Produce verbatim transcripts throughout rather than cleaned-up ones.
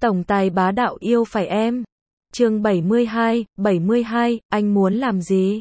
Tổng tài bá đạo yêu phải em. Chương bảy mươi hai, bảy mươi hai, anh muốn làm gì?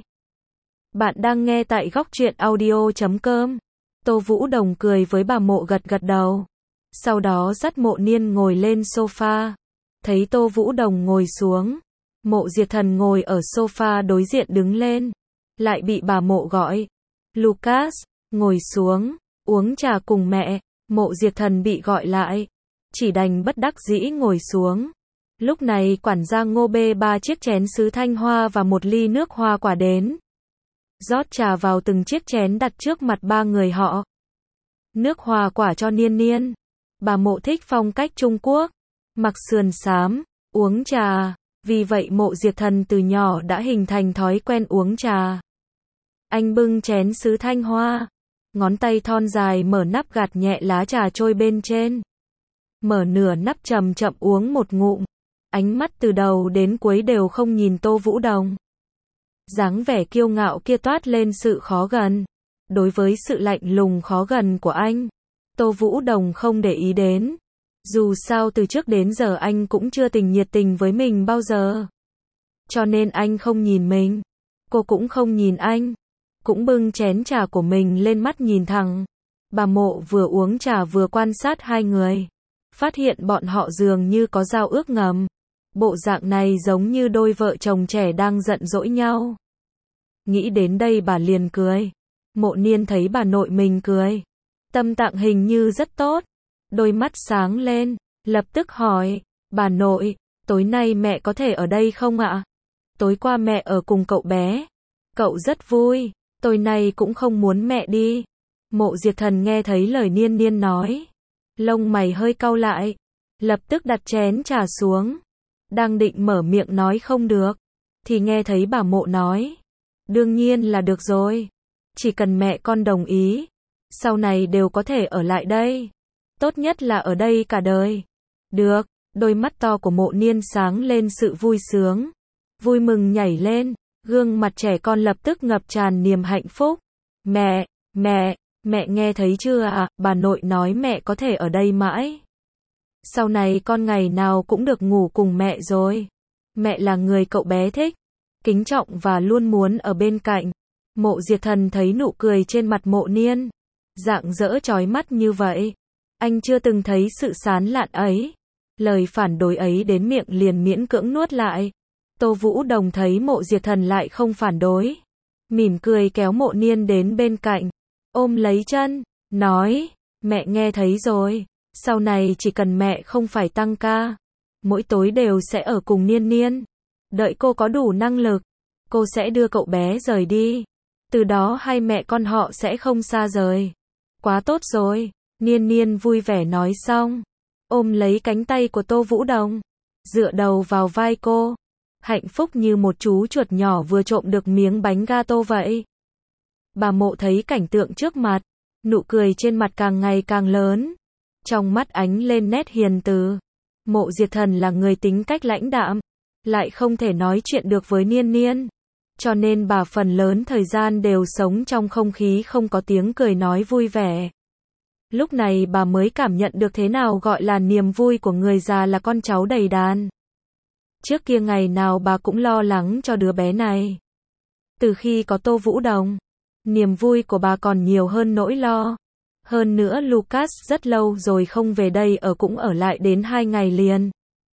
Bạn đang nghe tại góc truyện audio chấm com. Tô Vũ Đồng cười với bà Mộ gật gật đầu. Sau đó dắt Mộ Niên ngồi lên sofa. Thấy Tô Vũ Đồng ngồi xuống. Mộ Diệt Thần ngồi ở sofa đối diện đứng lên. Lại bị bà Mộ gọi. Lucas, ngồi xuống, uống trà cùng mẹ. Mộ Diệt Thần bị gọi lại. Chỉ đành bất đắc dĩ ngồi xuống. Lúc này quản gia Ngô bê ba chiếc chén sứ thanh hoa và một ly nước hoa quả đến. Rót trà vào từng chiếc chén đặt trước mặt ba người họ. Nước hoa quả cho Niên Niên. Bà Mộ thích phong cách Trung Quốc. Mặc sườn xám, uống trà. Vì vậy Mộ Diệt Thần từ nhỏ đã hình thành thói quen uống trà. Anh bưng chén sứ thanh hoa. Ngón tay thon dài mở nắp gạt nhẹ lá trà trôi bên trên. Mở nửa nắp chậm chậm uống một ngụm. Ánh mắt từ đầu đến cuối đều không nhìn Tô Vũ Đồng. Dáng vẻ kiêu ngạo kia toát lên sự khó gần. Đối với sự lạnh lùng khó gần của anh, Tô Vũ Đồng không để ý đến. Dù sao từ trước đến giờ anh cũng chưa tình nhiệt tình với mình bao giờ. Cho nên anh không nhìn mình. Cô cũng không nhìn anh. Cũng bưng chén trà của mình lên mắt nhìn thẳng. Bà Mộ vừa uống trà vừa quan sát hai người. Phát hiện bọn họ dường như có giao ước ngầm. Bộ dạng này giống như đôi vợ chồng trẻ đang giận dỗi nhau. Nghĩ đến đây bà liền cười. Mộ Niên thấy bà nội mình cười. Tâm trạng hình như rất tốt. Đôi mắt sáng lên. Lập tức hỏi. Bà nội, tối nay mẹ có thể ở đây không ạ? Tối qua mẹ ở cùng cậu bé. Cậu rất vui. Tối nay cũng không muốn mẹ đi. Mộ Diệt Thần nghe thấy lời Niên Niên nói. Lông mày hơi cau lại. Lập tức đặt chén trà xuống. Đang định mở miệng nói không được. Thì nghe thấy bà Mộ nói. Đương nhiên là được rồi. Chỉ cần mẹ con đồng ý. Sau này đều có thể ở lại đây. Tốt nhất là ở đây cả đời. Được. Đôi mắt to của Mộ Niên sáng lên sự vui sướng. Vui mừng nhảy lên. Gương mặt trẻ con lập tức ngập tràn niềm hạnh phúc. Mẹ, mẹ, mẹ nghe thấy chưa ạ? Bà nội nói mẹ có thể ở đây mãi. Sau này con ngày nào cũng được ngủ cùng mẹ rồi. Mẹ là người cậu bé thích, kính trọng và luôn muốn ở bên cạnh. Mộ Diệt Thần thấy nụ cười trên mặt Mộ Niên. Rạng rỡ chói mắt như vậy. Anh chưa từng thấy sự sán lạn ấy. Lời phản đối ấy đến miệng liền miễn cưỡng nuốt lại. Tô Vũ Đồng thấy Mộ Diệt Thần lại không phản đối. Mỉm cười kéo Mộ Niên đến bên cạnh. Ôm lấy chân, nói, mẹ nghe thấy rồi. Sau này chỉ cần mẹ không phải tăng ca. Mỗi tối đều sẽ ở cùng Niên Niên. Đợi cô có đủ năng lực. Cô sẽ đưa cậu bé rời đi. Từ đó hai mẹ con họ sẽ không xa rời. Quá tốt rồi. Niên Niên vui vẻ nói xong. Ôm lấy cánh tay của Tô Vũ Đồng. Dựa đầu vào vai cô. Hạnh phúc như một chú chuột nhỏ vừa trộm được miếng bánh gato vậy. Bà Mộ thấy cảnh tượng trước mặt. Nụ cười trên mặt càng ngày càng lớn. Trong mắt ánh lên nét hiền từ. Mộ Diệt Thần là người tính cách lãnh đạm. Lại không thể nói chuyện được với Niên Niên. Cho nên bà phần lớn thời gian đều sống trong không khí không có tiếng cười nói vui vẻ. Lúc này bà mới cảm nhận được thế nào gọi là niềm vui của người già là con cháu đầy đàn. Trước kia ngày nào bà cũng lo lắng cho đứa bé này. Từ khi có Tô Vũ Đồng, niềm vui của bà còn nhiều hơn nỗi lo. Hơn nữa Lucas rất lâu rồi không về đây ở cũng ở lại đến hai ngày liền.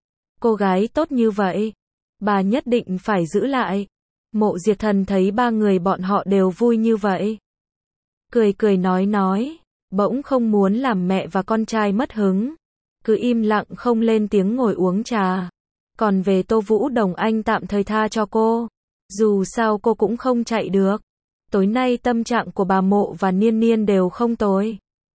Cô gái tốt như vậy, bà nhất định phải giữ lại. Mộ Diệt Thần thấy ba người bọn họ đều vui như vậy. Cười cười nói nói, bỗng không muốn làm mẹ và con trai mất hứng. Cứ im lặng không lên tiếng ngồi uống trà. Còn về Tô Vũ Đồng anh tạm thời tha cho cô. Dù sao cô cũng không chạy được. Tối nay tâm trạng của bà Mộ và Niên Niên đều không tồi.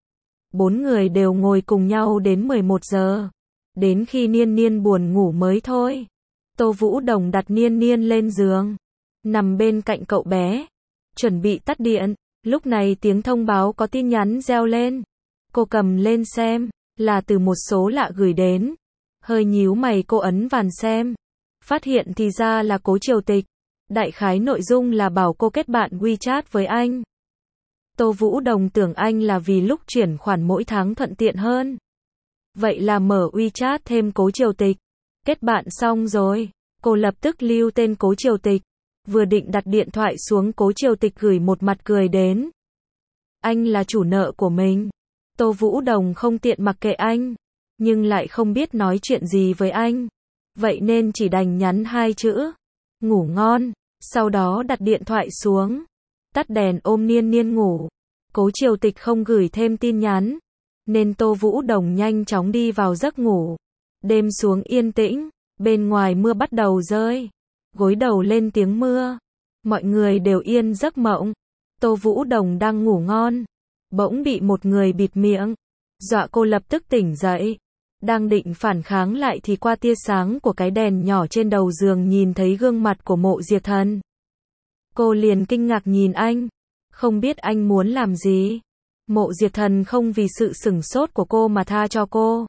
Bốn người đều ngồi cùng nhau đến mười một giờ. Đến khi Niên Niên buồn ngủ mới thôi. Tô Vũ Đồng đặt Niên Niên lên giường. Nằm bên cạnh cậu bé. Chuẩn bị tắt điện. Lúc này tiếng thông báo có tin nhắn reo lên. Cô cầm lên xem. Là từ một số lạ gửi đến. Hơi nhíu mày cô ấn vào xem. Phát hiện thì ra là Cố Triều Tịch. Đại khái nội dung là bảo cô kết bạn WeChat với anh. Tô Vũ Đồng tưởng anh là vì lúc chuyển khoản mỗi tháng thuận tiện hơn. Vậy là mở WeChat thêm Cố Triều Tịch. Kết bạn xong rồi. Cô lập tức lưu tên Cố Triều Tịch. Vừa định đặt điện thoại xuống, Cố Triều Tịch gửi một mặt cười đến. Anh là chủ nợ của mình. Tô Vũ Đồng không tiện mặc kệ anh, nhưng lại không biết nói chuyện gì với anh. Vậy nên chỉ đành nhắn hai chữ. Ngủ ngon. Sau đó đặt điện thoại xuống. Tắt đèn ôm Niên Niên ngủ. Cố Triều Tịch không gửi thêm tin nhắn, nên Tô Vũ Đồng nhanh chóng đi vào giấc ngủ. Đêm xuống yên tĩnh, bên ngoài mưa bắt đầu rơi. Gối đầu lên tiếng mưa. Mọi người đều yên giấc mộng. Tô Vũ Đồng đang ngủ ngon, bỗng bị một người bịt miệng. Dọa cô lập tức tỉnh dậy. Đang định phản kháng lại thì qua tia sáng của cái đèn nhỏ trên đầu giường nhìn thấy gương mặt của Mộ Diệp Thần. Cô liền kinh ngạc nhìn anh, không biết anh muốn làm gì. Mộ Diệp Thần không vì sự sửng sốt của cô mà tha cho cô.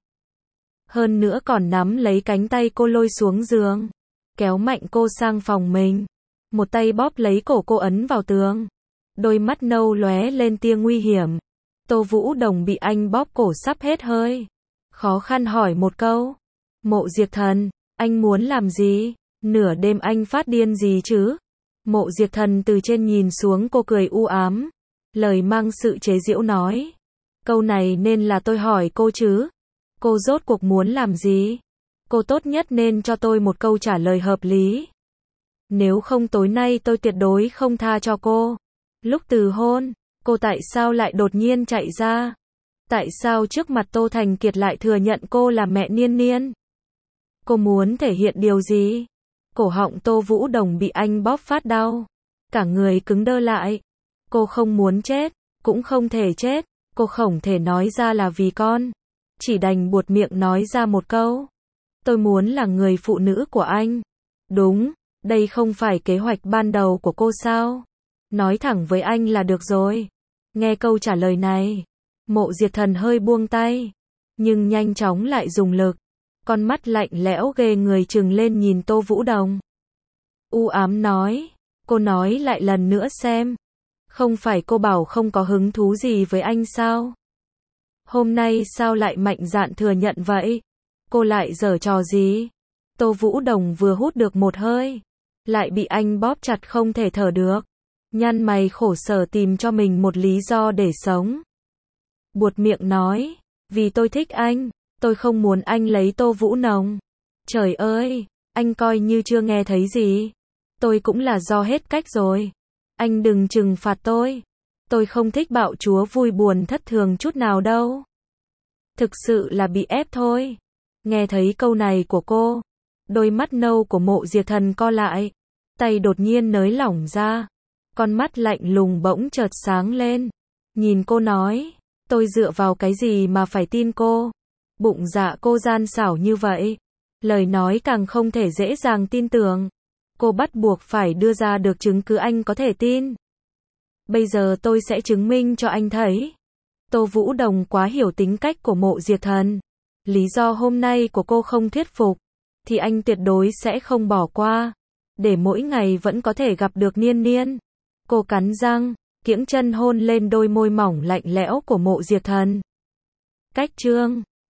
Hơn nữa còn nắm lấy cánh tay cô lôi xuống giường, kéo mạnh cô sang phòng mình. Một tay bóp lấy cổ cô ấn vào tường. Đôi mắt nâu lóe lên tia nguy hiểm. Tô Vũ Đồng bị anh bóp cổ sắp hết hơi. Khó khăn hỏi một câu. Mộ Diệp Thần, anh muốn làm gì? Nửa đêm anh phát điên gì chứ? Mộ Diệp Thần từ trên nhìn xuống cô cười u ám. Lời mang sự chế giễu nói. Câu này nên là tôi hỏi cô chứ. Cô rốt cuộc muốn làm gì? Cô tốt nhất nên cho tôi một câu trả lời hợp lý. Nếu không tối nay tôi tuyệt đối không tha cho cô. Lúc từ hôn, cô tại sao lại đột nhiên chạy ra? Tại sao trước mặt Tô Thành Kiệt lại thừa nhận cô là mẹ Niên Niên? Cô muốn thể hiện điều gì? Cổ họng Tô Vũ Đồng bị anh bóp phát đau. Cả người cứng đơ lại. Cô không muốn chết, cũng không thể chết. Cô không thể nói ra là vì con. Chỉ đành buột miệng nói ra một câu. Tôi muốn là người phụ nữ của anh. Đúng, đây không phải kế hoạch ban đầu của cô sao? Nói thẳng với anh là được rồi. Nghe câu trả lời này, Mộ Diệp Thần hơi buông tay, nhưng nhanh chóng lại dùng lực. Con mắt lạnh lẽo ghê người trừng lên nhìn Tô Vũ Đồng. U ám nói, cô nói lại lần nữa xem. Không phải cô bảo không có hứng thú gì với anh sao? Hôm nay sao lại mạnh dạn thừa nhận vậy? Cô lại giở trò gì? Tô Vũ Đồng vừa hút được một hơi, lại bị anh bóp chặt không thể thở được. Nhăn mày khổ sở tìm cho mình một lý do để sống. Buột miệng nói, vì tôi thích anh, tôi không muốn anh lấy Tô Vũ Nồng. Trời ơi, anh coi như chưa nghe thấy gì. Tôi cũng là do hết cách rồi. Anh đừng trừng phạt tôi. Tôi không thích bạo chúa vui buồn thất thường chút nào đâu. Thực sự là bị ép thôi. Nghe thấy câu này của cô, đôi mắt nâu của Mộ Diệp Thần co lại, tay đột nhiên nới lỏng ra. Con mắt lạnh lùng bỗng chợt sáng lên. Nhìn cô nói, tôi dựa vào cái gì mà phải tin cô? Bụng dạ cô gian xảo như vậy. Lời nói càng không thể dễ dàng tin tưởng. Cô bắt buộc phải đưa ra được chứng cứ anh có thể tin. Bây giờ tôi sẽ chứng minh cho anh thấy. Tô Vũ Đồng quá hiểu tính cách của Mộ Diệp Thần. Lý do hôm nay của cô không thuyết phục, thì anh tuyệt đối sẽ không bỏ qua. Để mỗi ngày vẫn có thể gặp được Niên Niên. Cô cắn răng, kiễng chân hôn lên đôi môi mỏng lạnh lẽo của Mộ Diệp Thần. Cách chương